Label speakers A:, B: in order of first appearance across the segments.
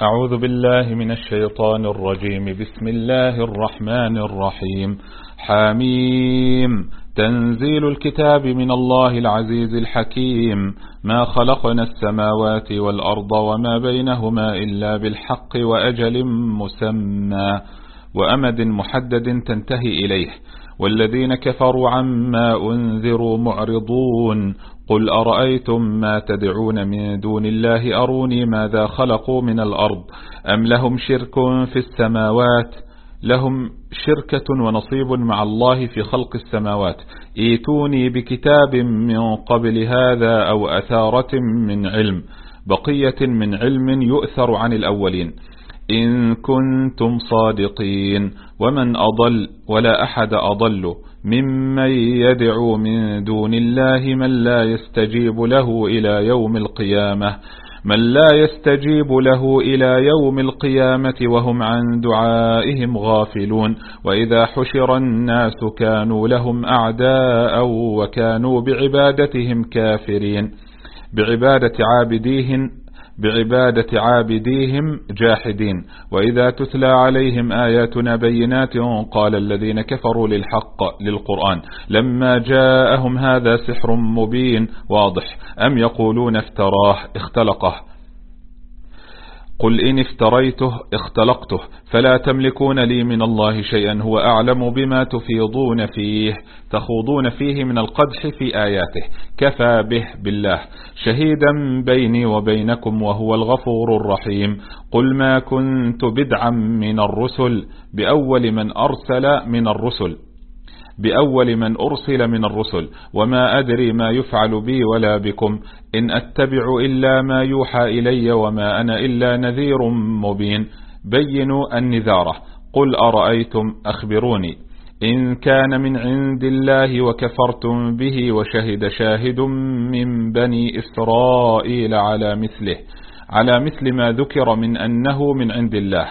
A: أعوذ بالله من الشيطان الرجيم. بسم الله الرحمن الرحيم. حميم. تنزيل الكتاب من الله العزيز الحكيم. ما خلقنا السماوات والأرض وما بينهما إلا بالحق وأجل مسمى وأمد محدد تنتهي إليه. والذين كفروا عما أنذروا معرضون. قل أرأيتم ما تدعون من دون الله أروني ماذا خلقوا من الأرض أم لهم شرك في السماوات. لهم شركة ونصيب مع الله في خلق السماوات. ايتوني بكتاب من قبل هذا أو أثارة من علم، بقية من علم يؤثر عن الأولين، إن كنتم صادقين. ومن أضل ولا أحد أضل ممن يدعو من دون الله من لا يستجيب له إلى يوم القيامة وهم عن دعائهم غافلون. وإذا حشر الناس كانوا لهم أعداء وكانوا بعبادتهم كافرين. بعبادة عابديهم جاحدين. وإذا تتلى عليهم آياتنا بينات قال الذين كفروا للقرآن لما جاءهم هذا سحر مبين واضح أم يقولون اختلقه. قل إن افتريته اختلقته فلا تملكون لي من الله شيئا هو أعلم بما تخوضون فيه من القدح في آياته. كفى به بالله شهيدا بيني وبينكم وهو الغفور الرحيم. قل ما كنت بدعا من الرسل بأول من أرسل من الرسل وما أدري ما يفعل بي ولا بكم إن أتبع إلا ما يوحى إلي وما أنا إلا نذير مبين. بينوا النذارة. قل أرأيتم أخبروني إن كان من عند الله وكفرتم به وشهد شاهد من بني إسرائيل على مثل ما ذكر من أنه من عند الله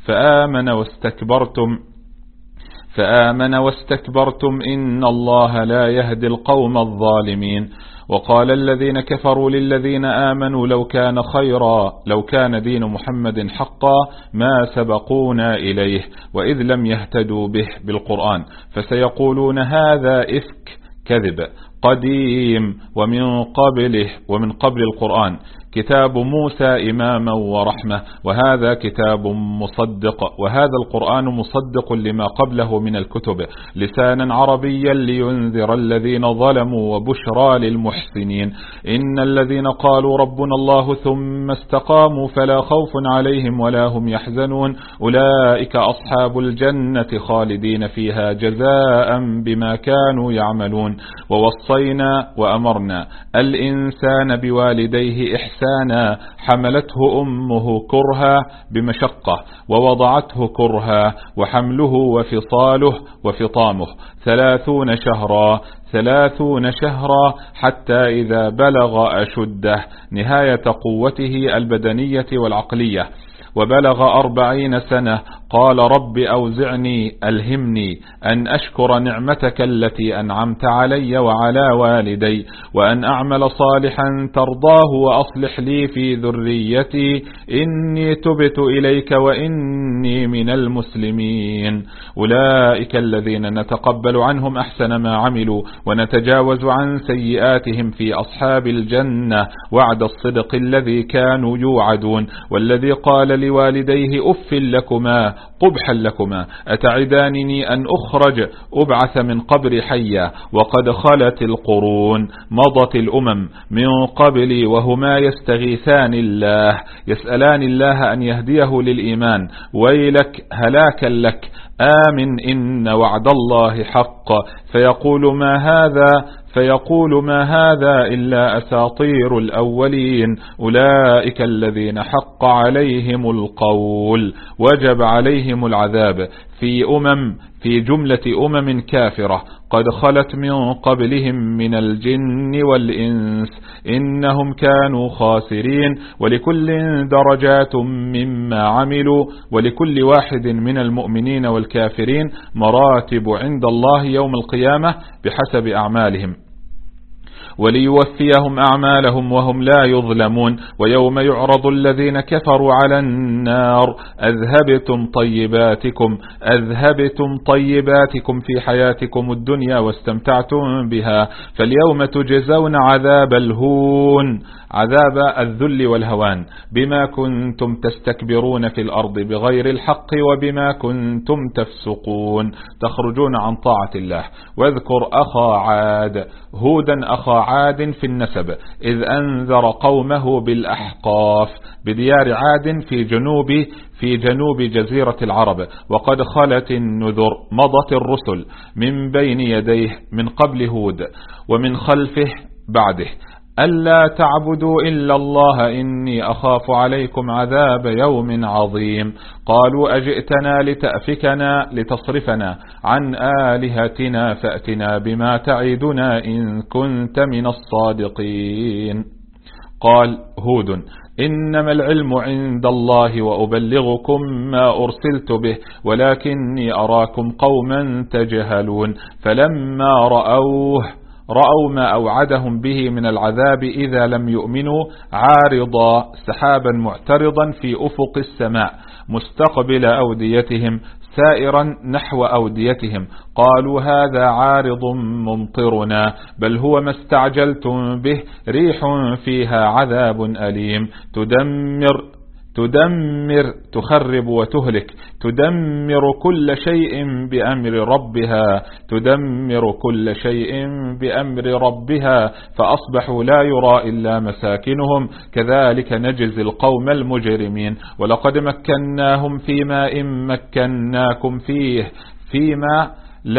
A: فآمن واستكبرتم إن الله لا يهدي القوم الظالمين. وقال الذين كفروا للذين آمنوا لو كان دين محمد حقا ما سبقونا إليه وإذ لم يهتدوا به بالقرآن فسيقولون هذا إفك كذب قديم ومن قبل القرآن كتاب موسى إماما ورحمة وهذا القرآن مصدق لما قبله من الكتب لسانا عربيا لينذر الذين ظلموا وبشرى للمحسنين. إن الذين قالوا ربنا الله ثم استقاموا فلا خوف عليهم ولا هم يحزنون أولئك أصحاب الجنة خالدين فيها جزاء بما كانوا يعملون. ووصينا وأمرنا الإنسان بوالديه إحسانا حملته أمه كرها بمشقة ووضعته كرها وحمله وفطامه 30 شهرا حتى إذا بلغ أشده نهاية قوته البدنية والعقلية وبلغ 40 سنة قال رب ألهمني أن أشكر نعمتك التي أنعمت علي وعلى والدي وأن أعمل صالحا ترضاه وأصلح لي في ذريتي إني تبت إليك وإني من المسلمين. أولئك الذين نتقبل عنهم أحسن ما عملوا ونتجاوز عن سيئاتهم في أصحاب الجنة وعد الصدق الذي كانوا يوعدون. والذي قال لوالديه أف لكما قبحا لكما أتعدانني أن أبعث من قبر حيا وقد خلت القرون مضت الأمم من قبلي وهما يستغيثان الله يسألان الله أن يهديه للإيمان ويلك هلاكا لك آمن إن وعد الله حق فيقول ما هذا إلا أساطير الأولين. أولئك الذين حق عليهم القول وجب عليهم العذاب في جملة أمم كافرة قد خلت من قبلهم من الجن والإنس إنهم كانوا خاسرين. ولكل درجات مما عملوا ولكل واحد من المؤمنين والكافرين مراتب عند الله يوم القيامة بحسب أعمالهم. وليوفيهم أعمالهم وهم لا يظلمون. ويوم يعرض الذين كفروا على النار أذهبتم طيباتكم في حياتكم الدنيا واستمتعتم بها، فاليوم تجزون عذاب الهون، عذاب الذل والهوان، بما كنتم تستكبرون في الأرض بغير الحق وبما كنتم تفسقون، تخرجون عن طاعة الله. واذكر أخا عاد، هودا أخا عاد في النسب، إذ أنذر قومه بالأحقاف بديار عاد في جنوب جزيرة العرب، وقد خلت النذر، مضت الرسل من بين يديه من قبل هود ومن خلفه بعده، ألا تعبدوا إلا الله إني أخاف عليكم عذاب يوم عظيم. قالوا أجئتنا لتأفكنا لتصرفنا عن آلهتنا فأتنا بما تعدنا إن كنت من الصادقين. قال هود إنما العلم عند الله وأبلغكم ما أرسلت به ولكني أراكم قوما تجهلون. فلما رأوا ما أوعدهم به من العذاب إذا لم يؤمنوا عارضا سحابا معترضا في أفق السماء مستقبل أوديتهم سائرا نحو أوديتهم، قالوا هذا عارض ممطرنا بل هو ما استعجلتم به ريح فيها عذاب أليم تخرب وتهلك، تدمر كل شيء بأمر ربها فأصبحوا لا يرى إلا مساكنهم كذلك نجزي القوم المجرمين. ولقد مكناهم فيما إن مكناكم فيه فيما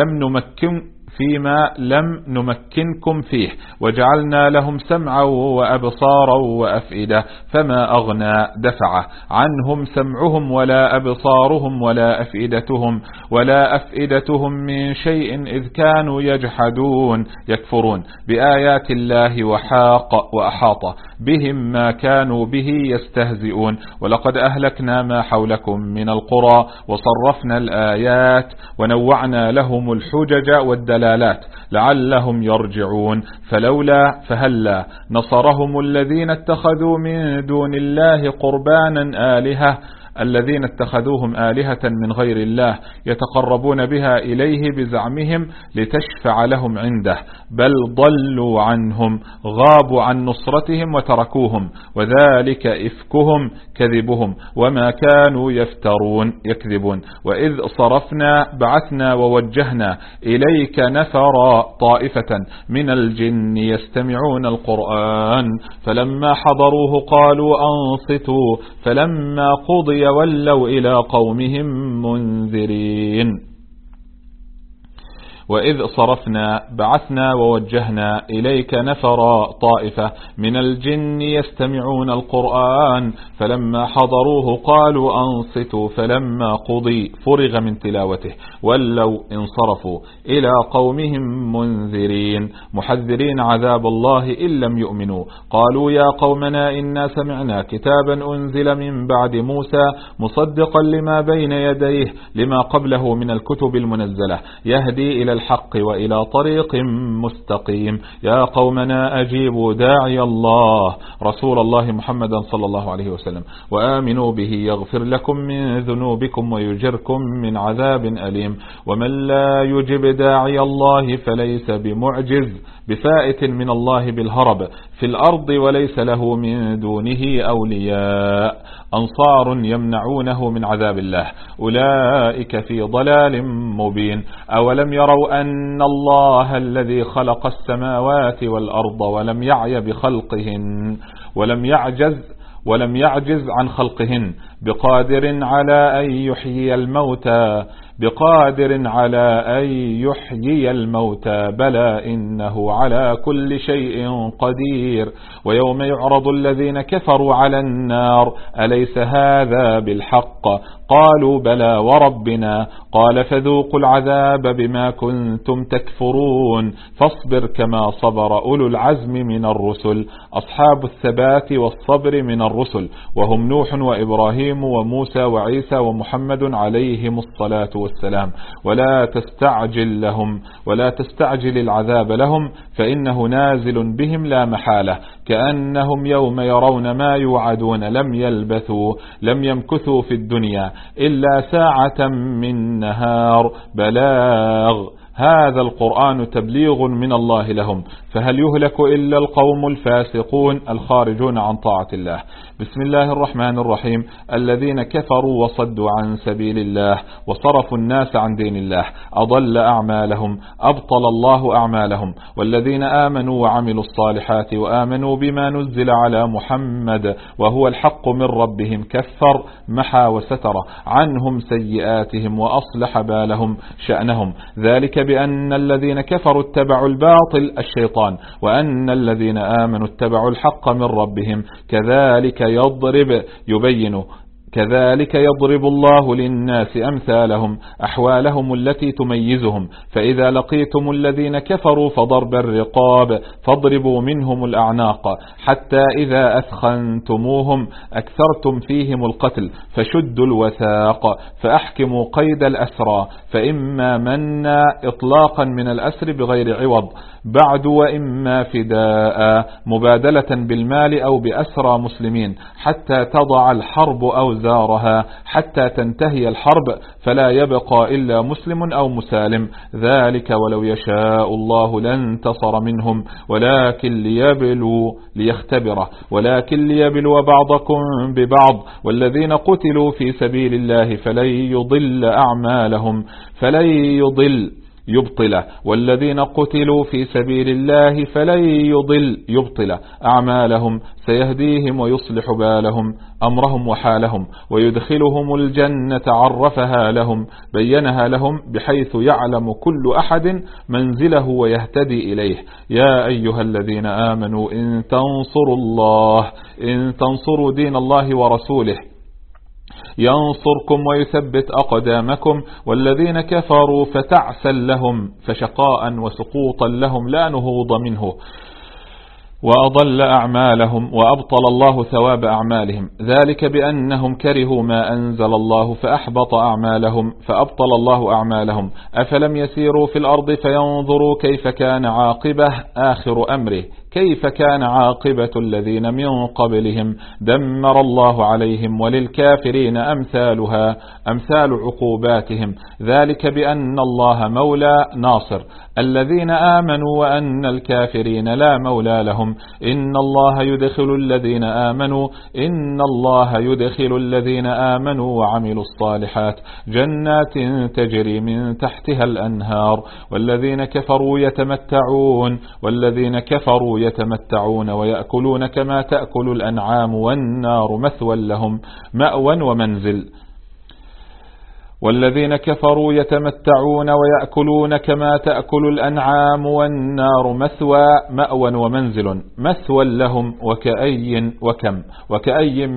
A: لم نمكنكم فيه وجعلنا لهم سمعا وأبصارا وأفئدة فما أغنى دفعه عنهم سمعهم ولا أبصارهم ولا أفئدتهم من شيء إذ كانوا يكفرون بآيات الله وأحاط بهم ما كانوا به يستهزئون. ولقد أهلكنا ما حولكم من القرى وصرفنا الآيات ونوعنا لهم الحجج والدلالات لعلهم يرجعون. فهلا نصرهم الذين اتخذوا من دون الله قربانا الذين اتخذوهم آلهة من غير الله يتقربون بها إليه بزعمهم لتشفع لهم عنده، بل ضلوا عنهم غابوا عن نصرتهم وتركوهم، وذلك إفكهم كذبهم وما كانوا يكذبون. وإذ صرفنا بعثنا ووجهنا إليك نفر طائفة من الجن يستمعون القرآن فلما حضروه قالوا أنصتوا فلما قضي ولوا إلى قومهم منذرين. وإذ صرفنا بعثنا ووجهنا إليك نفر طائفة من الجن يستمعون القرآن فلما حضروه قالوا أنصتوا فلما قضي فرغ من تلاوته ولوا انصرفوا إلى قومهم منذرين محذرين عذاب الله إن لم يؤمنوا. قالوا يا قومنا إنا سمعنا كتابا أنزل من بعد موسى مصدقا لما بين يديه لما قبله من الكتب المنزلة يهدي إلى الحق وإلى طريق مستقيم. يا قومنا أجيبوا داعي الله رسول الله محمد صلى الله عليه وسلم وآمنوا به يغفر لكم من ذنوبكم ويجركم من عذاب أليم. ومن لا يجب داعي الله فليس بمعجز بفائت من الله بالهرب في الأرض وليس له من دونه أولياء أنصار يمنعونه من عذاب الله أولئك في ضلال مبين. أولم يروا أن الله الذي خلق السماوات والأرض ولم يعجز عن خلقهن بقادر على أن يحيي الموتى بلى إنه على كل شيء قدير. ويوم يعرض الذين كفروا على النار أليس هذا بالحق قالوا بلى وربنا. قال فذوقوا العذاب بما كنتم تكفرون فاصبر كما صبر أولو العزم من الرسل أصحاب الثبات والصبر من الرسل، وهم نوح وإبراهيم وموسى وعيسى ومحمد عليهم الصلاة والسلام. ولا تستعجل العذاب لهم فإنه نازل بهم لا محالة، كأنهم يوم يرون ما يوعدون لم يمكثوا في الدنيا إلا ساعة من نهار بلاغ. هذا القرآن تبليغ من الله لهم، فهل يهلك إلا القوم الفاسقون الخارجون عن طاعة الله. بسم الله الرحمن الرحيم. الذين كفروا وصدوا عن سبيل الله وصرفوا الناس عن دين الله أضل أعمالهم أبطل الله أعمالهم. والذين آمنوا وعملوا الصالحات وآمنوا بما نزل على محمد وهو الحق من ربهم كفر محى وستر عنهم سيئاتهم وأصلح بالهم شأنهم. ذلك بأن الذين كفروا اتبعوا الباطل الشيطان وأن الذين آمنوا اتبعوا الحق من ربهم كذلك يضرب الله للناس أمثالهم أحوالهم التي تميزهم. فإذا لقيتم الذين كفروا فضرب الرقاب فاضربوا منهم الأعناق حتى إذا أثخنتموهم أكثرتم فيهم القتل فشدوا الوثاق فأحكموا قيد الأسرى، فإما منا إطلاقا من الأسر بغير عوض بعد، وإما فداء مبادلة بالمال أو بأسرى مسلمين حتى تضع الحرب أوزارها حتى تنتهي الحرب فلا يبقى إلا مسلم أو مسالم. ذلك ولو يشاء الله لانتصر منهم ولكن ليبلو بعضكم ببعض. والذين قتلوا في سبيل الله والذين قتلوا في سبيل الله فلن يبطل أعمالهم سيهديهم ويصلح بالهم أمرهم وحالهم ويدخلهم الجنة عرفها لهم بينها لهم بحيث يعلم كل أحد منزله ويهتدي إليه. يا أيها الذين آمنوا إن تنصروا دين الله ورسوله ينصركم ويثبت أقدامكم. والذين كفروا فتعسا لهم فشقاء وسقوطا لهم لا نهوض منه وأضل أعمالهم وأبطل الله ثواب أعمالهم. ذلك بأنهم كرهوا ما أنزل الله فأبطل الله أعمالهم. أفلم يسيروا في الأرض فينظروا كيف كان عاقبة الذين من قبلهم دمر الله عليهم وللكافرين أمثال عقوباتهم. ذلك بأن الله مولى ناصر الذين آمنوا وأن الكافرين لا مولى لهم. إن الله يدخل الذين آمنوا وعملوا الصالحات جنات تجري من تحتها الأنهار. والذين كفروا يتمتعون ويأكلون كما تأكل الأنعام والنار مثوى لهم مأوى ومنزل. والذين كفروا يتمتعون ويأكلون كما تأكل الأنعام والنار مأوى ومنزل مثوى لهم. وكأي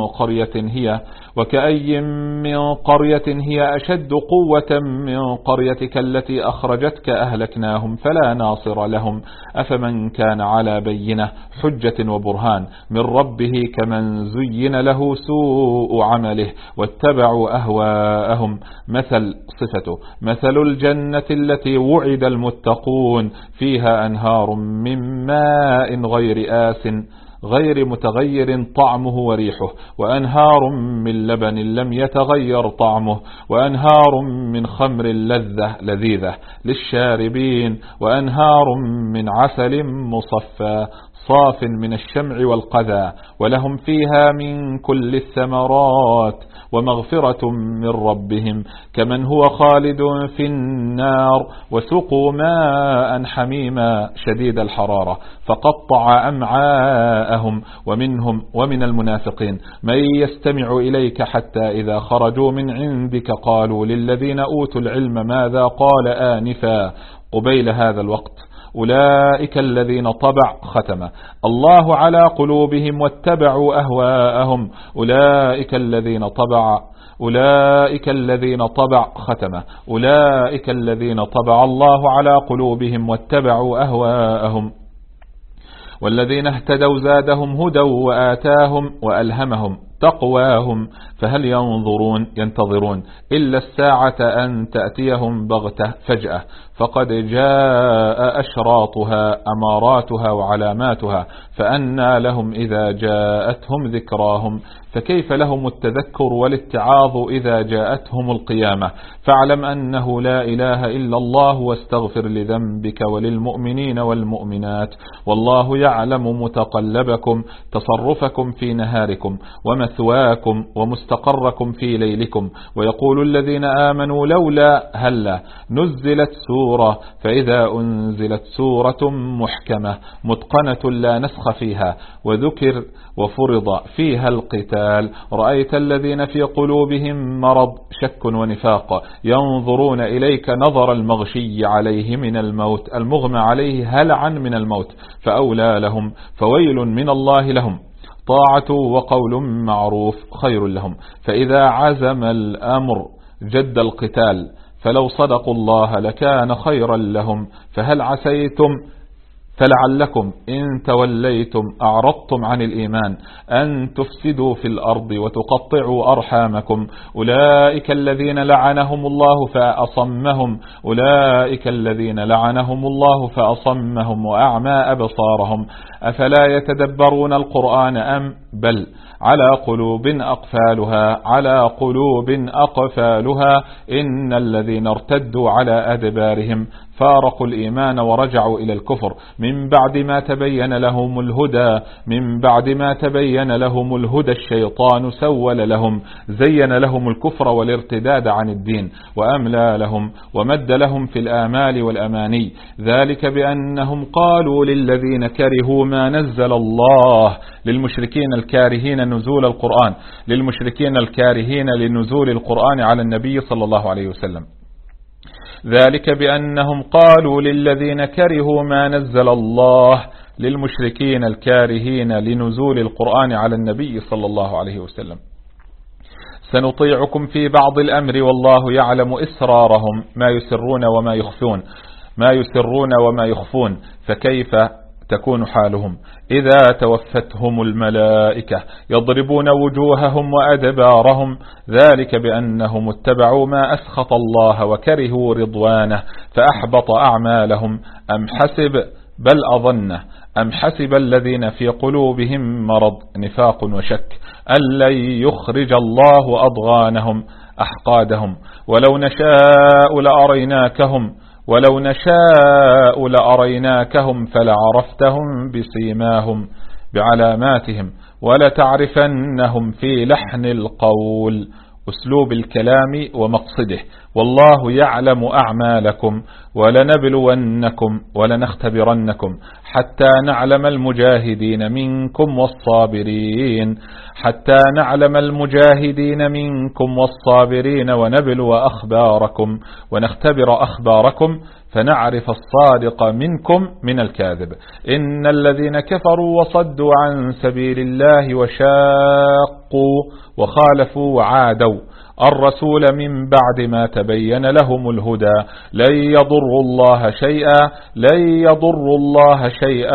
A: من قرية هي أشد قوة من قريتك التي أخرجتك أهلكناهم فلا ناصر لهم. أفمن كان على بينة حجة وبرهان من ربه كمن زين له سوء عمله واتبعوا أهواءهم. مثل الجنة التي وعد المتقون فيها أنهار من ماء غير متغير طعمه وريحه وأنهار من لبن لم يتغير طعمه وأنهار من خمر لذيذة للشاربين وأنهار من عسل مصفى صاف من الشمع والقذى ولهم فيها من كل الثمرات ومغفرة من ربهم كمن هو خالد في النار وسقوا ماء حميما شديد الحرارة فقطع أمعاءهم. ومن المنافقين من يستمع إليك حتى إذا خرجوا من عندك قالوا للذين أوتوا العلم ماذا قال آنفا قبيل هذا الوقت أولئك الذين طبع ختم الله على قلوبهم واتبعوا أهواءهم أولئك الذين طبع ختم أولئك الذين طبع الله على قلوبهم واتبعوا أهواءهم والذين اهتدوا زادهم هدى وآتاهم وألهمهم تقواهم فهل ينتظرون إلا الساعة أن تأتيهم بغتة فجأة فقد جاء أشراطها أماراتها وعلاماتها فأنى لهم إذا جاءتهم ذكراهم فكيف لهم التذكر والاتعاظ إذا جاءتهم القيامة فاعلم أنه لا إله إلا الله واستغفر لذنبك وللمؤمنين والمؤمنات والله يعلم متقلبكم تصرفكم في نهاركم ومثواكم ومستقركم في ليلكم ويقول الذين آمنوا لولا هلا نزلت سورة فإذا أنزلت سورة محكمة متقنة لا نسخ فيها وذكر وفرض فيها القتال رأيت الذين في قلوبهم مرض شك ونفاق ينظرون إليك نظر المغشي عليه من الموت المغمى عليه هلعا من الموت فأولى لهم فويل من الله لهم طاعة وقول معروف خير لهم فإذا عزم الأمر جد القتال فلو صدقوا الله لكان خيرا لهم فهل عسيتم فلعلكم إن توليتم أعرضتم عن الإيمان أن تفسدوا في الأرض وتقطعوا أرحامكم أولئك الذين لعنهم الله فأصمهم وأعمى أبصارهم أفلا يتدبرون القرآن أم بل على قلوب أقفالها إن الذين ارتدوا على أدبارهم فارقوا الإيمان ورجعوا إلى الكفر من بعد ما تبين لهم الهدى الشيطان سول لهم زين لهم الكفر والارتداد عن الدين وأملى لهم ومد لهم في الآمال والأماني ذلك بأنهم قالوا للذين كرهوا ما نزل الله للمشركين الكارهين لنزول القرآن على النبي صلى الله عليه وسلم ذلك بأنهم قالوا للذين كرهوا ما نزل الله للمشركين الكارهين لنزول القرآن على النبي صلى الله عليه وسلم سنطيعكم في بعض الأمر والله يعلم إسرارهم ما يسرون وما يخفون فكيف تكون حالهم إذا توفتهم الملائكة يضربون وجوههم وأدبارهم ذلك بأنهم اتبعوا ما أسخط الله وكرهوا رضوانه فأحبط أعمالهم أم حسب الذين في قلوبهم مرض نفاق وشك أن لن يخرج الله أضغانهم أحقادهم ولو نشاء لأريناكهم فلعرفتهم بسيماهم بعلاماتهم ولتعرفنهم في لحن القول أسلوب الكلام ومقصده والله يعلم أعمالكم ولنبلونكم ولنختبرنكم حتى نعلم المجاهدين منكم والصابرين ونبلو أخباركم ونختبر أخباركم فنعرف الصادق منكم من الكاذب إن الذين كفروا وصدوا عن سبيل الله وشاقوا وخالفوا وعادوا الرسول من بعد ما تبين لهم الهدى لن يضروا الله شيئا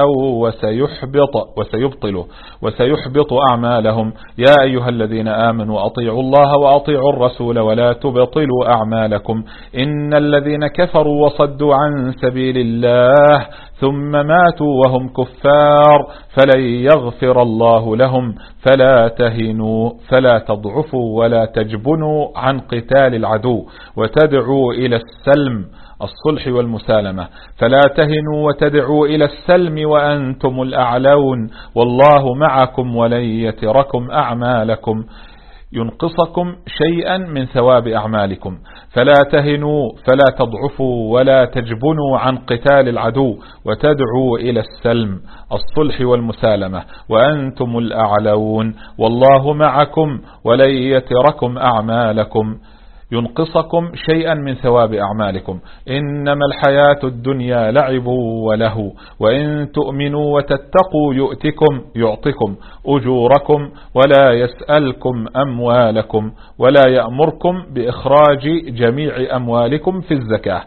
A: وسيحبط أعمالهم يا أيها الذين آمنوا أطيعوا الله وأطيعوا الرسول ولا تبطلوا أعمالكم إن الذين كفروا وصدوا عن سبيل الله ثم ماتوا وهم كفار فلن يغفر الله لهم فلا تهنوا فلا تضعفوا ولا تجبنوا عن قتال العدو وتدعوا إلى السلم الصلح والمسالمة فلا تهنوا وتدعوا إلى السلم وأنتم الأعلون والله معكم ولن يتركم أعمالكم ينقصكم شيئا من ثواب أعمالكم فلا تهنوا فلا تضعفوا ولا تجبنوا عن قتال العدو وتدعوا إلى السلم الصلح والمسالمة وأنتم الأعلون والله معكم ولن يتركم أعمالكم ينقصكم شيئا من ثواب أعمالكم. إنما الحياة الدنيا لعب وله، وإن تؤمنوا وتتقوا يعطكم أجوركم ولا يسألكم أموالكم، ولا يأمركم بإخراج جميع أموالكم في الزكاة.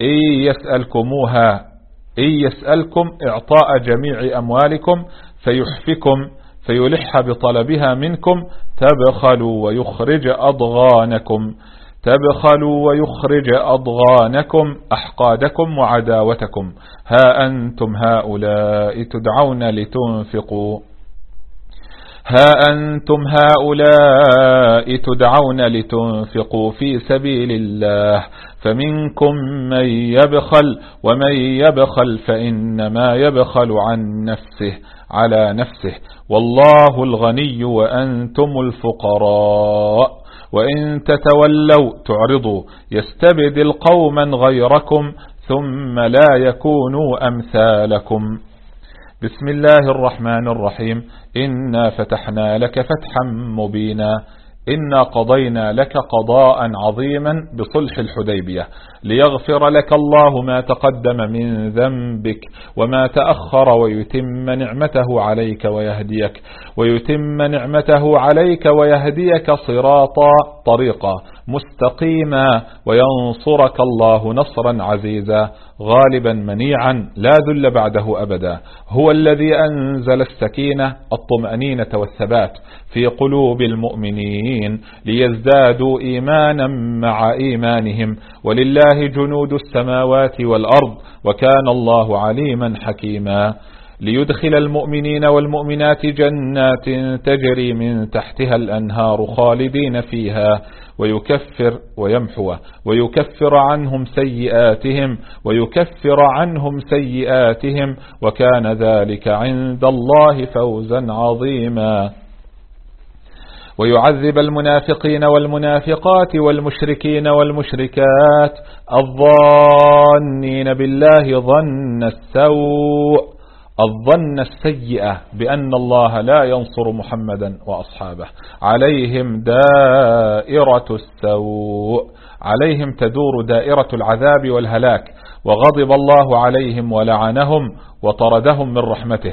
A: إن يسألكم إعطاء جميع أموالكم فيحفكم فيلح بطلبها منكم، تبخلوا ويخرج أضغانكم أحقادكم وعداوتكم. ها أنتم هؤلاء تدعون لتنفقوا في سبيل الله، فمنكم من يبخل، ومن يبخل فإنما يبخل على نفسه، والله الغني وأنتم الفقراء. وإن تتولوا تعرضوا يستبدل قوما غيركم ثم لا يكونوا أمثالكم. بسم الله الرحمن الرحيم. إنا فتحنا لك فتحا مبينا. إنا قضينا لك قضاء عظيما بصلح الحديبية، ليغفر لك الله ما تقدم من ذنبك وما تأخر، ويتم نعمته عليك ويهديك طريقا مستقيما، وينصرك الله نصرا عزيزا غالبا منيعا لا ذل بعده أبدا. هو الذي أنزل السكينة الطمأنينة والثبات في قلوب المؤمنين ليزدادوا إيمانا مع إيمانهم، ولله جنود السماوات والأرض وكان الله عليما حكيما. ليدخل المؤمنين والمؤمنات جنات تجري من تحتها الأنهار خالدين فيها، ويكفر عنهم سيئاتهم وكان ذلك عند الله فوزا عظيما. ويعذب المنافقين والمنافقات والمشركين والمشركات الظانين بالله الظن السيئة بأن الله لا ينصر محمدا وأصحابه، عليهم تدور دائرة العذاب والهلاك، وغضب الله عليهم ولعنهم وطردهم من رحمته،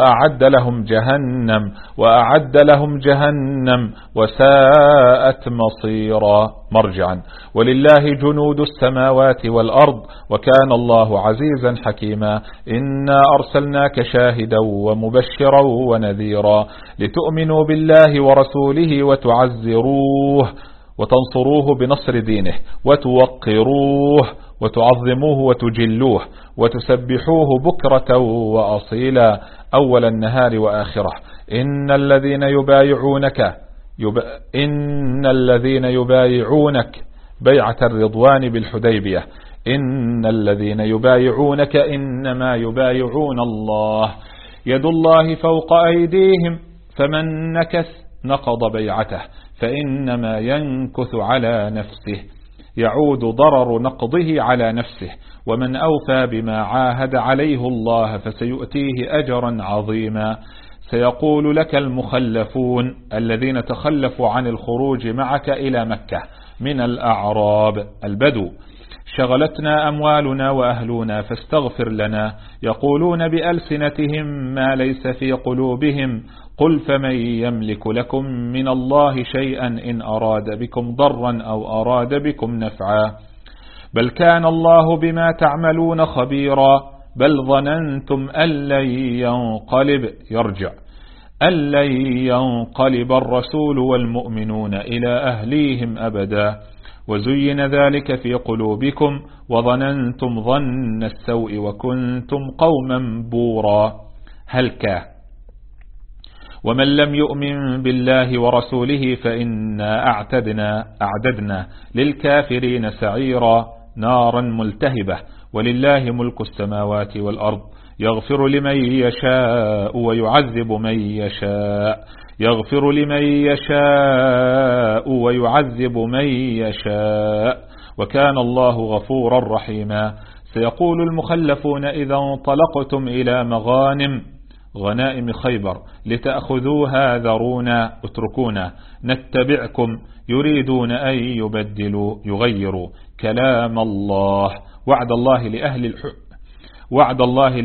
A: وأعد لهم جهنم وساءت مرجعا. ولله جنود السماوات والأرض وكان الله عزيزا حكيما. إنا أرسلناك شاهدا ومبشرا ونذيرا لتؤمنوا بالله ورسوله وتعزروه وتنصروه بنصر دينه، وتوقروه وتعظموه وتجلوه وتسبحوه بكرة وأصيلا أول النهار وآخره. إن الذين يبايعونك بيعة الرضوان بالحديبية، إن الذين يبايعونك إنما يبايعون الله، يد الله فوق أيديهم، فمن نكث نقض بيعته فإنما ينكث على نفسه، يعود ضرر نقضه على نفسه. ومن أوفى بما عاهد عليه الله فسيؤتيه أجرا عظيما. سيقول لك المخلفون الذين تخلفوا عن الخروج معك إلى مكة من الأعراب البدو، شغلتنا أموالنا وأهلنا فاستغفر لنا، يقولون بألسنتهم ما ليس في قلوبهم، قل فمن يملك لكم من الله شيئا إن أراد بكم ضرا أو أراد بكم نفعا، بل كان الله بما تعملون خبيرا، بل ظننتم أن لن ينقلب الرسول والمؤمنون إلى أهليهم أبدا، وزين ذلك في قلوبكم وظننتم ظن السوء وكنتم قوما بورا. هلكا. ومن لم يؤمن بالله ورسوله فإنا أعددنا للكافرين سعيرا، نارا ملتهبة. ولله ملك السماوات والأرض، يغفر لمن يشاء ويعذب من يشاء، وكان الله غفورا رحيما. سيقول المخلفون إذا انطلقتم إلى مغانم غنائم خيبر لتأخذوها ذرونا اتركونا نتبعكم يريدون أن يبدلوا يغيروا كلام الله. وعد الله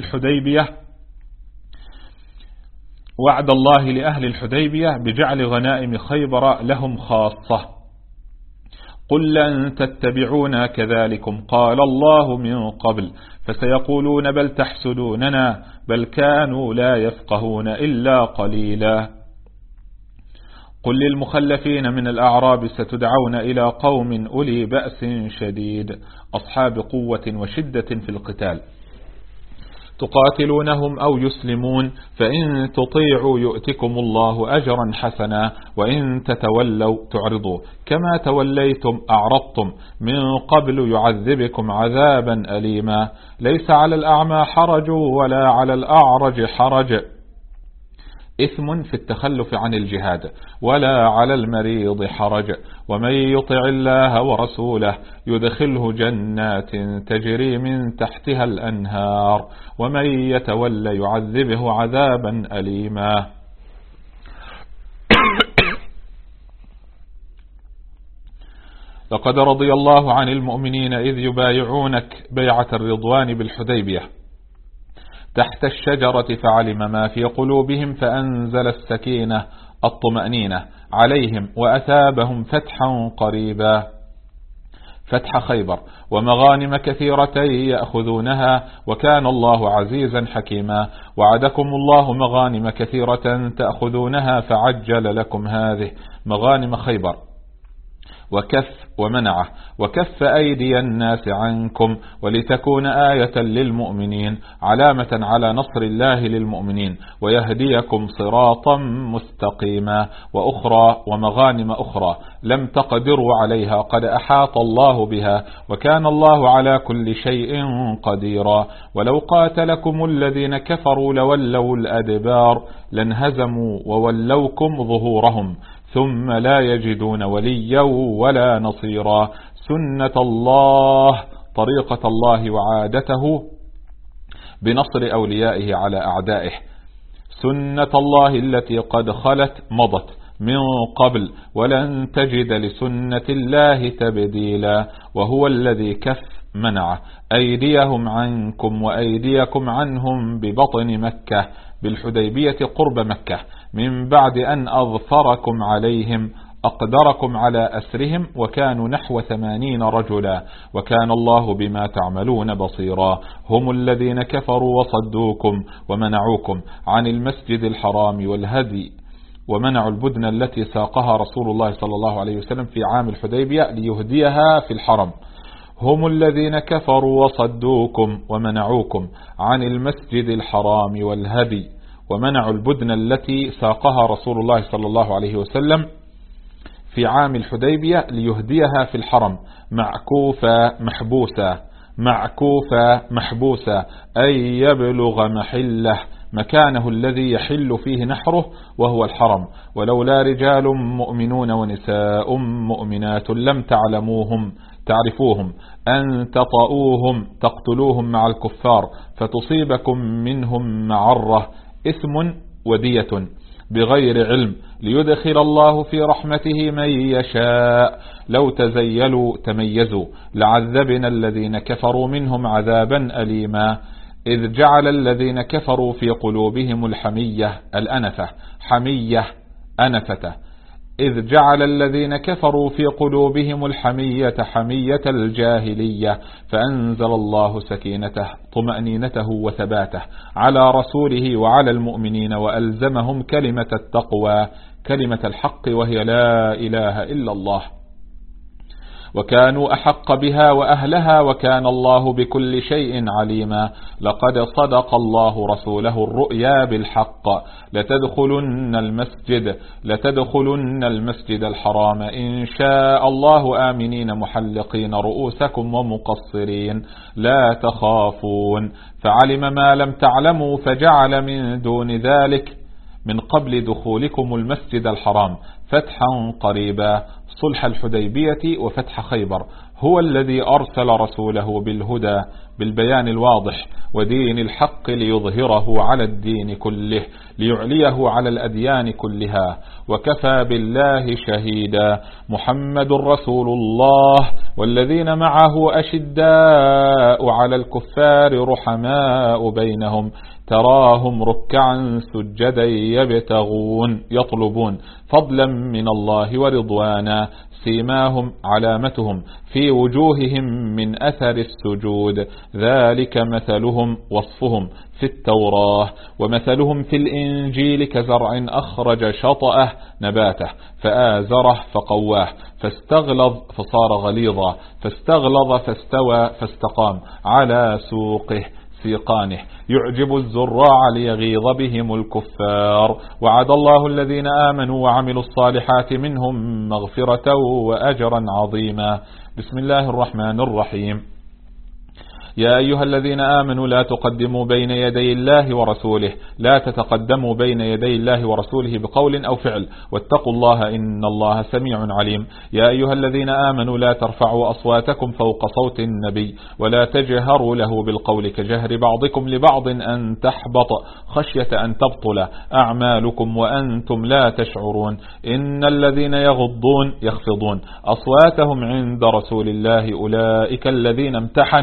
A: لأهل الحديبية بجعل غنائم خيبر لهم خاصة. قل لن تتبعونا كذلكم قال الله من قبل فسيقولون بل تحسدوننا بل كانوا لا يفقهون إلا قليلا. قل للمخلفين من الأعراب ستدعون إلى قوم أولي بأس شديد أصحاب قوة وشدة في القتال تقاتلونهم أو يسلمون فإن تطيعوا يؤتكم الله أجرا حسنا وإن تتولوا تعرضوا كما توليتم أعرضتم من قبل يعذبكم عذابا أليما. ليس على الأعمى حرج ولا على الأعرج حرج إثم في التخلف عن الجهاد ولا على المريض حرج ومن يطع الله ورسوله يدخله جنات تجري من تحتها الأنهار ومن يتولى يعذبه عذابا أليما. لقد رضي الله عن المؤمنين إذ يبايعونك بيعة الرضوان بالحديبية تحت الشجرة فعلم ما في قلوبهم فأنزل السكينة الطمأنينة عليهم وأثابهم فتحا قريبا فتح خيبر ومغانم كثيرة يأخذونها وكان الله عزيزا حكيما. وعدكم الله مغانم كثيرة تأخذونها فعجل لكم هذه مغانم خيبر وكف أيدي الناس عنكم ولتكون آية للمؤمنين علامة على نصر الله للمؤمنين ويهديكم صراطا مستقيما. ومغانم أخرى لم تقدروا عليها قد أحاط الله بها وكان الله على كل شيء قديرا. ولو قاتلكم الذين كفروا لولوا الأدبار لانهزموا وولوكم ظهورهم ثم لا يجدون وليا ولا نصيرا. سنة الله طريقة الله وعادته بنصر أوليائه على أعدائه سنة الله التي قد خلت مضت من قبل ولن تجد لسنة الله تبديلا. وهو الذي منع أيديهم عنكم وأيديكم عنهم ببطن مكة بالحديبية قرب مكة من بعد أن أظفركم عليهم أقدركم على أسرهم وكانوا نحو 80 رجلا وكان الله بما تعملون بصيرا. هم الذين كفروا وصدوكم ومنعوكم عن المسجد الحرام والهدي ومنعوا البدن التي ساقها رسول الله صلى الله عليه وسلم في عام الحديبية ليهديها في الحرم. هم الذين كفروا وصدوكم ومنعوكم عن المسجد الحرام والهدي ومنعوا البدن التي ساقها رسول الله صلى الله عليه وسلم في عام الحديبية ليهديها في الحرم معكوفة محبوسة أي يبلغ محله مكانه الذي يحل فيه نحره وهو الحرم. ولولا رجال مؤمنون ونساء مؤمنات لم تعرفوهم أن تطؤوهم تقتلوهم مع الكفار فتصيبكم منهم معرة إثم ودية بغير علم ليدخل الله في رحمته من يشاء. لو تميزوا لعذبنا الذين كفروا منهم عذابا أليما. إذ جعل الذين كفروا في قلوبهم الحمية إذ جعل الذين كفروا في قلوبهم الحمية حمية الجاهلية فأنزل الله سكينته طمأنينته وثباته على رسوله وعلى المؤمنين وألزمهم كلمة التقوى كلمة الحق وهي لا إله إلا الله وكانوا أحق بها وأهلها وكان الله بكل شيء عليما. لقد صدق الله رسوله الرؤيا بالحق لتدخلن المسجد الحرام إن شاء الله آمنين محلقين رؤوسكم ومقصرين لا تخافون فعلم ما لم تعلموا فجعل من دون ذلك من قبل دخولكم المسجد الحرام فتحا قريبا، صلح الحديبية وفتح خيبر. هو الذي أرسل رسوله بالهدى بالبيان الواضح ودين الحق ليظهره على الدين كله، ليعليه على الأديان كلها، وكفى بالله شهيدا. محمد رسول الله والذين معه أشداء على الكفار رحماء بينهم، تراهم ركعا سجدا يطلبون فضلا من الله ورضوانا، سيماهم علامتهم في وجوههم من أثر السجود، ذلك مثلهم وصفهم في التوراة ومثلهم في الإنجيل كزرع أخرج شطأه نباته فآزره فقواه فاستغلظ فصار غليظا، فاستغلظ فاستوى فاستقام على سوقه سيقانه، يعجب الزراع ليغيظ بهم الكفار. وعد الله الذين آمنوا وعملوا الصالحات منهم مغفرة وأجرا عظيما. بسم الله الرحمن الرحيم. يا أيها الذين آمنوا لا تقدموا بين يدي الله ورسوله، لا تتقدموا بين يدي الله ورسوله بقول أو فعل، واتقوا الله إن الله سميع عليم. يا أيها الذين آمنوا لا ترفعوا أصواتكم فوق صوت النبي ولا تجهروا له بالقول كجهر بعضكم لبعض أن تحبط خشية أن تبطل أعمالكم وأنتم لا تشعرون. إن الذين يخفضون أصواتهم عند رسول الله أولئك الذين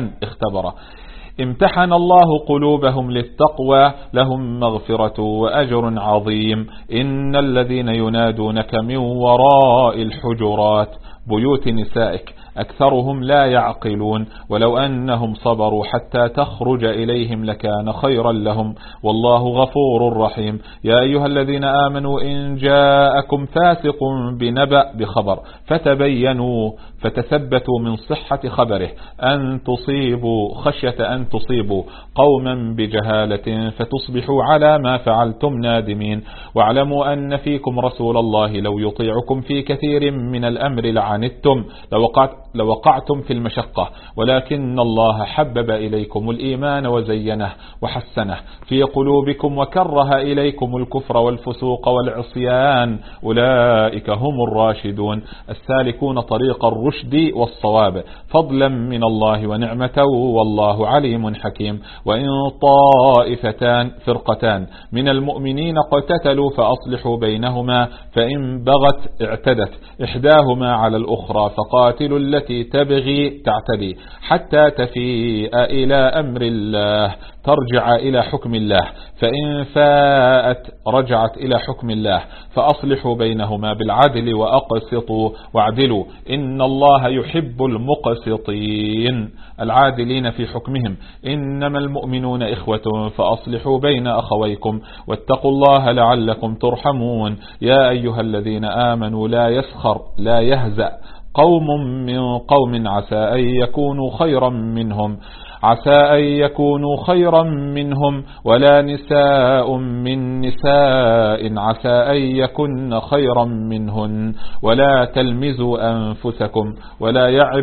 A: امتحن الله قلوبهم للتقوى، لهم مغفرة وأجر عظيم. إن الذين ينادونك من وراء الحجرات بيوت نسائك أكثرهم لا يعقلون، ولو أنهم صبروا حتى تخرج إليهم لكان خيرا لهم، والله غفور رحيم. يا أيها الذين آمنوا إن جاءكم فاسق بنبأ بخبر فتبينوا فتثبتوا من صحة خبره أن تصيبوا قوما بجهالة فتصبحوا على ما فعلتم نادمين. واعلموا أن فيكم رسول الله لو يطيعكم في كثير من الأمر لعنتم لوقعتم في المشقة، ولكن الله حبب إليكم الإيمان وزينه وحسنه في قلوبكم وكره إليكم الكفر والفسوق والعصيان، أولئك هم الراشدون السالكون طريق الرشد والصواب فضلا من الله ونعمة والله عليم حكيم. وإن فرقتان من المؤمنين اقتتلوا فأصلحوا بينهما، فإن بغت اعتدت إحداهما على الأخرى فقاتلوا التي تبغي تعتدي حتى تفيء إلى أمر الله ترجع إلى حكم الله، فإن فاءت رجعت إلى حكم الله فأصلحوا بينهما بالعدل وأقسطوا واعدلوا إن الله يحب المقسطين العادلين في حكمهم. إنما المؤمنون إخوة فأصلحوا بين أخويكم واتقوا الله لعلكم ترحمون. يا أيها الذين آمنوا لا يهزأ قوم من قوم عسى أن يكونوا خيرا منهم ولا نساء من نساء عسى أن يكن خيرا منهن، ولا تلمزوا أنفسكم ولا يعب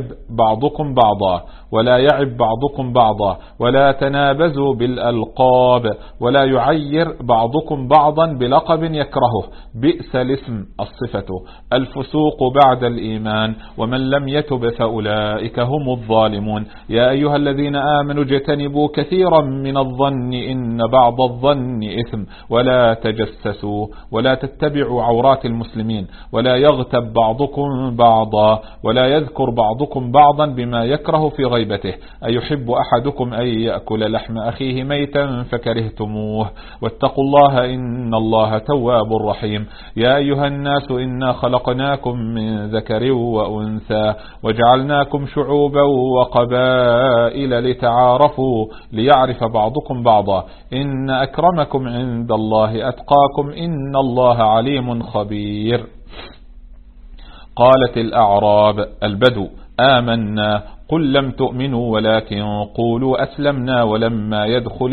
A: بعضكم بعضا ولا تنابزوا بالألقاب ولا يعير بعضكم بعضا بلقب يكرهه، بئس الاسم الصفة الفسوق بعد الإيمان، ومن لم يتب فأولئك هم الظالمون. يا أيها الذين آمنوا اجتنبوا كثيرا من الظن إن بعض الظن إثم، ولا تجسسوا ولا تتبعوا عورات المسلمين، ولا يغتب بعضكم بعضا ولا يذكر بعضكم بعضا بما يكره في غيبته، أيحب أحدكم أن يأكل لحم أخيه ميتا فكرهتموه، واتقوا الله إن الله تواب رحيم. يا أيها الناس إنا خلقناكم من ذكر وأنثى وجعلناكم شعوبا وقبائل لتعارفوا ليعرف بعضكم بعضا، إن أكرمكم عند الله أتقاكم إن الله عليم خبير. قالت الأعراب البدو آمنا قل لم تؤمنوا ولكن قولوا أسلمنا ولما يدخل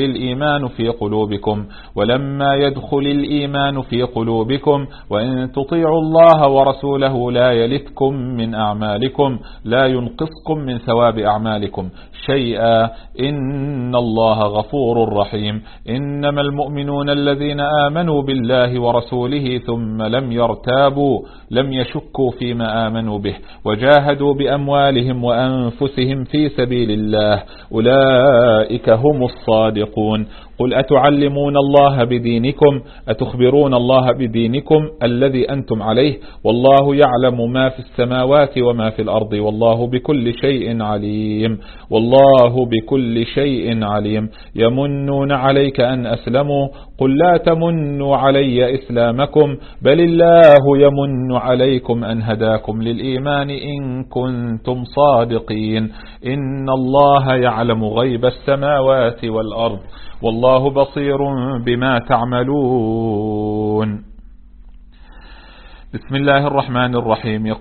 A: الإيمان في قلوبكم وإن تطيعوا الله ورسوله لا يلتكم من أعمالكم لا ينقصكم من ثواب أعمالكم شيئا إن الله غفور رحيم. إنما المؤمنون الذين آمنوا بالله ورسوله ثم لم يرتابوا لم يشكوا فيما آمنوا به وجاهدوا بأموالهم وأنفسهم في سبيل الله أولئك هم الصادقون. قل أتعلمون الله بدينكم أتخبرون الله بدينكم الذي أنتم عليه والله يعلم ما في السماوات وما في الأرض والله بكل شيء عليم. يمنون عليك أن أسلموا قل لا تمنوا علي إسلامكم بل الله يمن عليكم أن هداكم للإيمان إن كنتم صادقين. إن الله يعلم غيب السماوات والأرض والله بصير بما تعملون. بسم الله الرحمن الرحيم.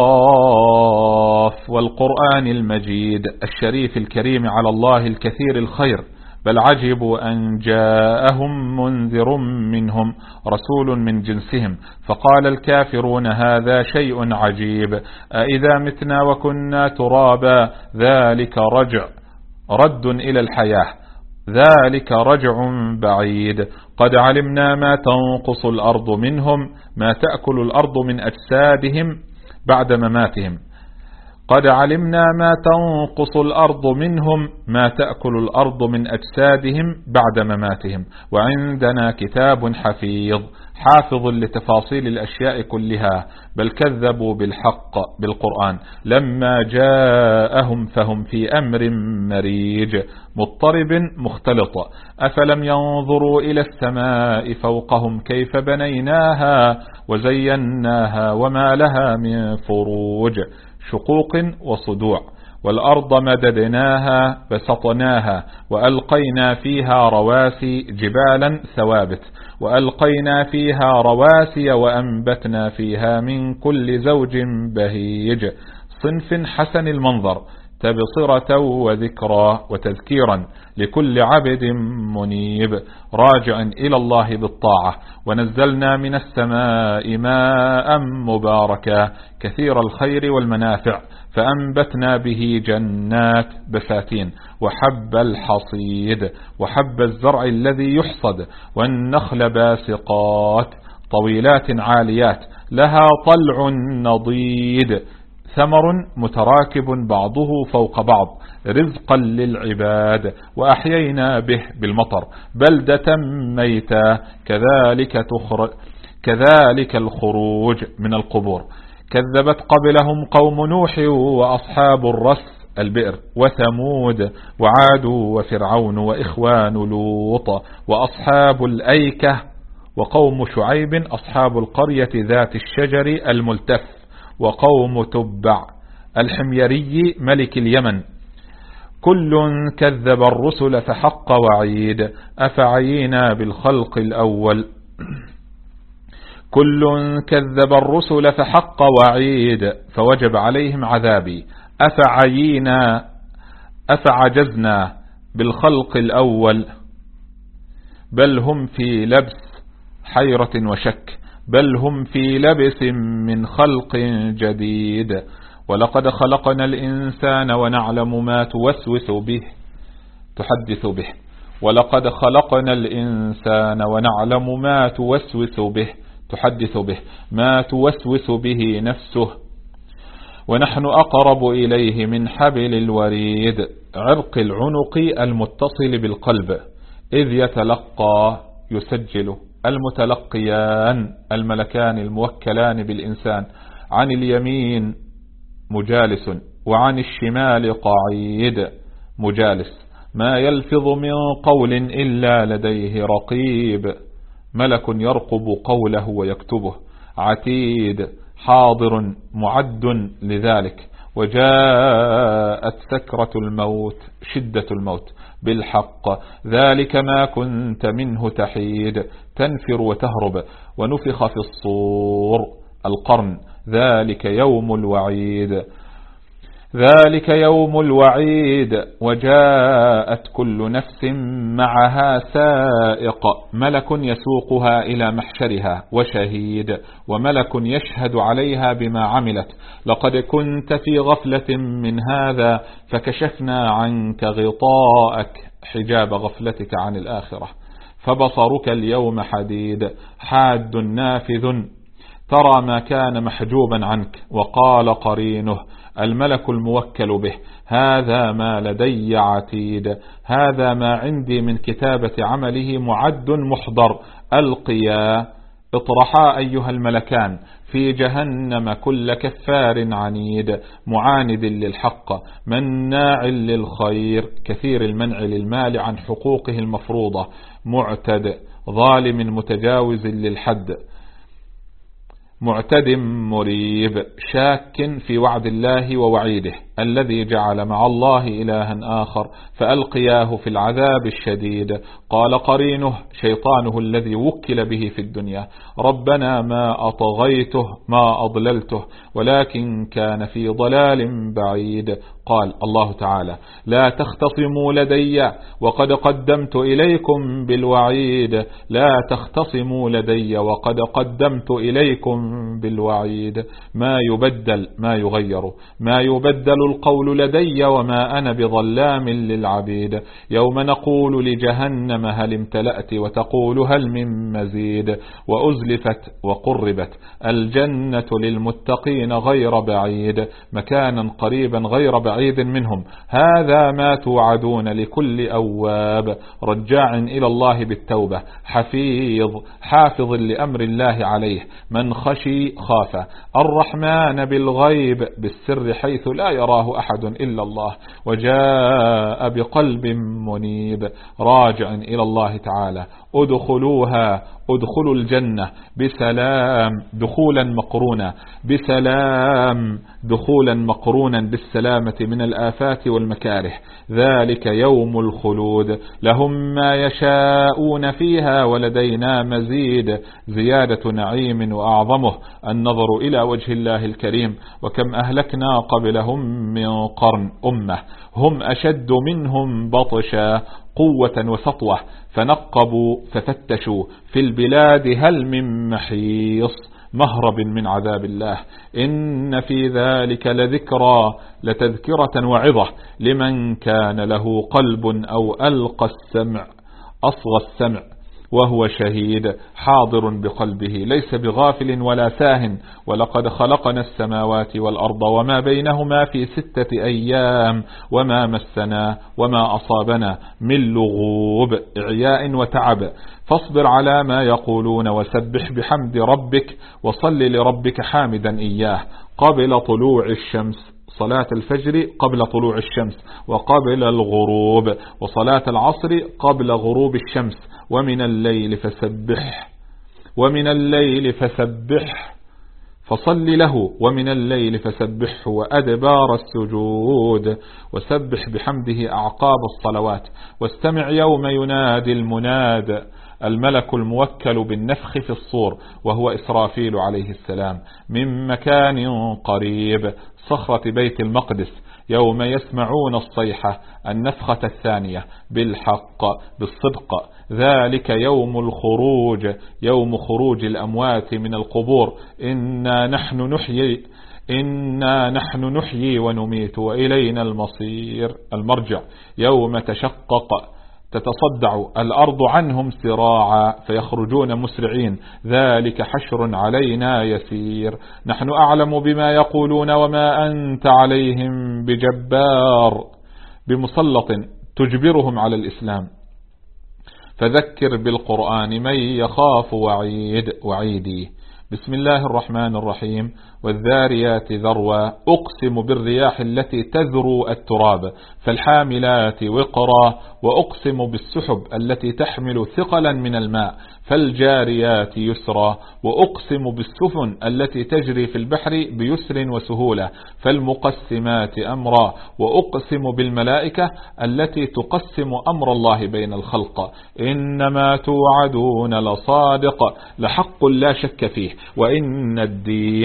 A: قاف والقرآن المجيد الشريف الكريم على الله الكثير الخير بل عجبوا أن جاءهم منذر منهم رسول من جنسهم فقال الكافرون هذا شيء عجيب أإذا متنا وكنا ترابا ذلك رد إلى الحياة ذلك رجع بعيد. قد علمنا ما تنقص الأرض منهم ما تأكل الأرض من أجسادهم بعد مماتهم قد علمنا ما تنقص الأرض منهم ما تأكل الأرض من أجسادهم بعد مماتهم وعندنا كتاب حافظ لتفاصيل الأشياء كلها بل كذبوا بالحق بالقرآن لما جاءهم فهم في أمر مريج مضطرب مختلط. أفلم ينظروا إلى السماء فوقهم كيف بنيناها وزيناها وما لها من فروج شقوق وصدوع والأرض مددناها بسطناها وألقينا فيها رواسي جبالا ثوابت وألقينا فيها رواسي وأنبتنا فيها من كل زوج بهيج صنف حسن المنظر تبصرة وذكرى وتذكيرا لكل عبد منيب راجع إلى الله بالطاعة. ونزلنا من السماء ماء مباركا كثير الخير والمنافع فأنبتنا به جنات بساتين وحب الحصيد وحب الزرع الذي يحصد والنخل باسقات طويلات عاليات لها طلع نضيد ثمر متراكب بعضه فوق بعض رزقا للعباد وأحيينا به بالمطر بلدة ميتا كذلك الخروج من القبور. كذبت قبلهم قوم نوح وأصحاب الرس البئر وثمود وعاد وفرعون وإخوان لوط وأصحاب الأيكة وقوم شعيب أصحاب القرية ذات الشجر الملتف وقوم تبع الحميري ملك اليمن كل كذب الرسل فحق وعيد أفعينا بالخلق الأول كل كذب الرسل فحق وعيد فوجب عليهم عذابي أفعجزنا بالخلق الأول بل هم في لبس حيرة وشك بل هم في لبس من خلق جديد. ولقد خلقنا الإنسان ونعلم ما توسوس به تحدث به ولقد خلقنا الإنسان ونعلم ما توسوس به تحدث به ما توسوس به نفسه ونحن أقرب إليه من حبل الوريد عرق العنق المتصل بالقلب إذ يسجل المتلقيان الملكان الموكلان بالإنسان عن اليمين مجالس وعن الشمال قعيد مجالس ما يلفظ من قول إلا لديه رقيب ملك يرقب قوله ويكتبه عتيد حاضر معد لذلك. وجاءت سكرة الموت شدة الموت بالحق ذلك ما كنت منه تحيد تنفر وتهرب ونفخ في الصور القرن ذلك يوم الوعيد. ذلك يوم الوعيد وجاءت كل نفس معها سائق ملك يسوقها إلى محشرها وشهيد وملك يشهد عليها بما عملت لقد كنت في غفلة من هذا فكشفنا عنك غطاءك حجاب غفلتك عن الآخرة فبصرك اليوم حديد حاد نافذ ترى ما كان محجوبا عنك. وقال قرينه الملك الموكل به هذا ما لدي عتيد هذا ما عندي من كتابة عمله معد محضر ألقيا اطرحا أيها الملكان في جهنم كل كفار عنيد معاند للحق مناع للخير كثير المنع للمال عن حقوقه المفروضة معتد ظالم متجاوز للحد معتد مريب شاك في وعد الله ووعيده الذي جعل مع الله إلها آخر فألقياه في العذاب الشديد. قال قرينه شيطانه الذي وكل به في الدنيا ربنا ما أطغيته ما أضللته ولكن كان في ضلال بعيد. قال الله تعالى لا تختصموا لدي وقد قدمت إليكم بالوعيد لا تختصموا لدي وقد قدمت إليكم بالوعيد ما يبدل ما يغير ما يبدل القول لدي وما أنا بظلام للعبيد. يوم نقول لجهنم هل امتلأت وتقول هل من مزيد وأزلفت وقربت الجنة للمتقين غير بعيد مكانا قريبا غير بعيد منهم هذا ما توعدون لكل أواب رجاع إلى الله بالتوبة حافظ لأمر الله عليه من خشي خاف الرحمن بالغيب بالسر حيث لا يراه أحد إلا الله وجاء بقلب منيب راجع إلى الله تعالى ادخلوا الجنة بسلام دخولا مقرونا بالسلامة من الآفات والمكاره ذلك يوم الخلود لهم ما يشاءون فيها ولدينا مزيد زيادة نعيم وأعظمه النظر إلى وجه الله الكريم وكم أهلكنا قبلهم من قرن أمة هم أشد منهم بطشا قوة وسطوة فنقبوا ففتشوا في البلاد هل من محيص مهرب من عذاب الله إن في ذلك لتذكرة وعظة لمن كان له قلب أو أصغى السمع وهو شهيد حاضر بقلبه ليس بغافل ولا ساه ولقد خلقنا السماوات والأرض وما بينهما في 6 أيام وما مسنا وما أصابنا من لغوب إعياء وتعب فاصبر على ما يقولون وسبح بحمد ربك وصل لربك حامدا إياه قبل طلوع الشمس صلاة الفجر قبل طلوع الشمس وقبل الغروب وصلاة العصر قبل غروب الشمس ومن الليل فسبح فصل له ومن الليل فسبحه وأدبار السجود وسبح بحمده أعقاب الصلوات واستمع يوم ينادي المناد الملك الموكل بالنفخ في الصور وهو إسرافيل عليه السلام من مكان قريب صخرة بيت المقدس يوم يسمعون الصيحة النفخة الثانية بالحق بالصدق ذلك يوم الخروج يوم خروج الأموات من القبور إنا نحن نحيي ونميت وإلينا المرجع يوم تتصدع الأرض عنهم سراعا فيخرجون مسرعين ذلك حشر علينا يسير نحن أعلم بما يقولون وما أنت عليهم بجبار بمسلط تجبرهم على الإسلام فذكر بالقرآن من يخاف وعيدي. بسم الله الرحمن الرحيم والذاريات ذروا أقسم بالرياح التي تذرو التراب فالحاملات وقرا وأقسم بالسحب التي تحمل ثقلا من الماء فالجاريات يسرا وأقسم بالسفن التي تجري في البحر بيسر وسهولة فالمقسمات أمرا وأقسم بالملائكة التي تقسم أمر الله بين الخلق إنما توعدون لصادق لحق لا شك فيه وإن الدين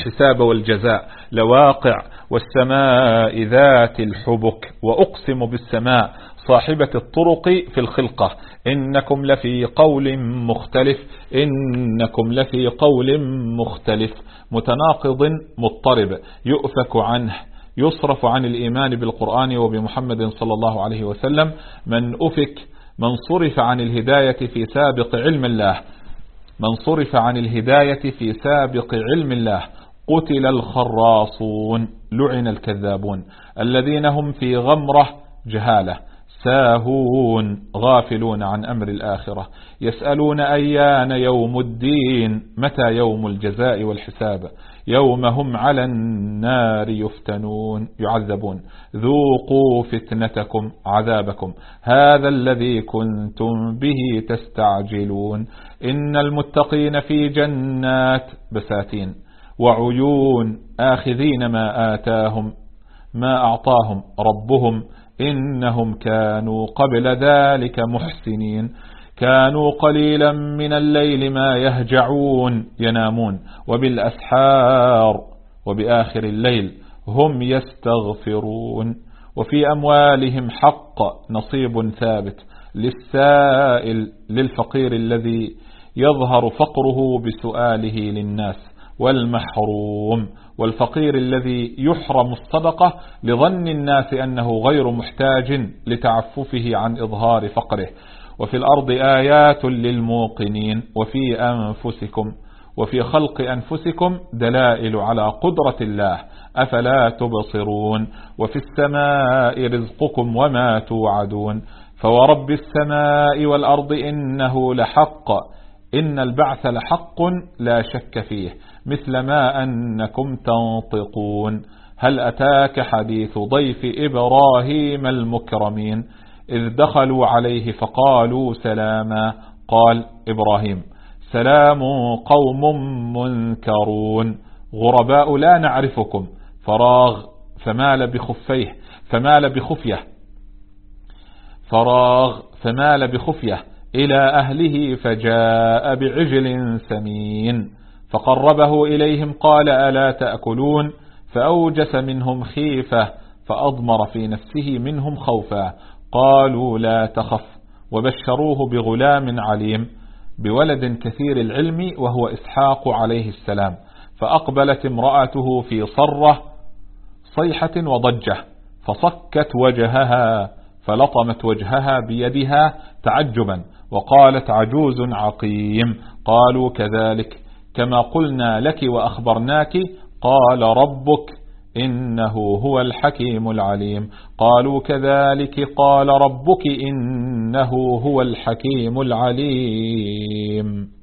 A: الحساب والجزاء لواقع، والسماء ذات الحبك، وأقسم بالسماء صاحبة الطرق في الخلقة، إنكم لفي قول مختلف، إنكم لفي قول مختلف، متناقض مضطرب، يؤفك عنه، يصرف عن الإيمان بالقرآن وبمحمد صلى الله عليه وسلم من أفك، من صرف عن الهداية في سابق علم الله، من صرف عن الهداية في سابق علم الله. قتل الخراصون، لعن الكذابون، الذين هم في غمرة جهالة، ساهون، غافلون عن أمر الآخرة، يسألون أيان يوم الدين، متى يوم الجزاء والحساب، يوم هم على النار يفتنون، يعذبون، ذوقوا فتنتكم، عذابكم هذا الذي كنتم به تستعجلون. إن المتقين في جنات بساتين وعيون، آخذين ما أعطاهم ربهم، إنهم كانوا قبل ذلك محسنين، كانوا قليلا من الليل ما يهجعون، ينامون، وبالأسحار وبآخر الليل هم يستغفرون. وفي أموالهم حق، نصيب ثابت، للسائل، للفقير الذي يظهر فقره بسؤاله للناس، والمحروم، والفقير الذي يحرم الصدقة لظن الناس أنه غير محتاج لتعففه عن إظهار فقره. وفي الأرض آيات للموقنين، وفي أنفسكم، وفي خلق أنفسكم دلائل على قدرة الله، أفلا تبصرون. وفي السماء رزقكم وما توعدون، فورب السماء والأرض إنه لحق، إن البعث لحق لا شك فيه، مثل ما أنكم تنطقون. هل أتاك حديث ضيف إبراهيم المكرمين، إذ دخلوا عليه فقالوا سلاما، قال إبراهيم سلام قوم منكرون، غرباء لا نعرفكم، فراغ فمال بخفية إلى أهله، فجاء بعجل سمين فقربه إليهم، قال ألا تأكلون، فأوجس منهم خيفة، فأضمر في نفسه منهم خوفا، قالوا لا تخف، وبشروه بغلام عليم، بولد كثير العلم وهو إسحاق عليه السلام. فأقبلت امرأته في صرة صيحة وضجة، فصكت وجهها، فلطمت وجهها بيدها تعجبا، وقالت عجوز عقيم. قالوا كذلك كما قلنا لك وأخبرناك، قال ربك إنه هو الحكيم العليم. قالوا كذلك قال ربك إنه هو الحكيم العليم.